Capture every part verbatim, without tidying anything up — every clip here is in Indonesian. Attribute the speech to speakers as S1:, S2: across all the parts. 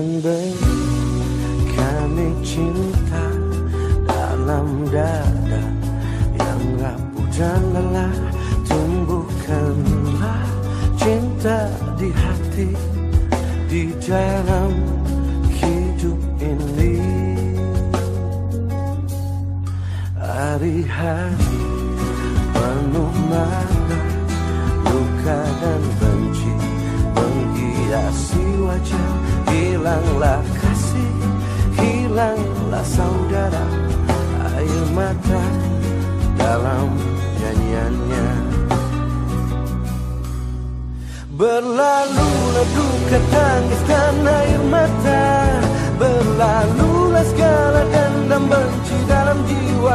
S1: dan benci, kami cinta dalam dada yang rapuh dan lelah. Tumbuhkanlah cinta di hati, di dalam hidup ini. Hari-hari penuh marah, luka dan benci menghiasi wajah. Hilanglah kasih, hilanglah saudara, air mata dalam nyanyiannya. Berlalulah duka, tangis dan air mata, berlalulah segala dendam benci dalam jiwa.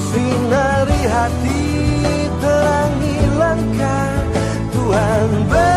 S1: Sinari hati, terangi langkah Tuhan.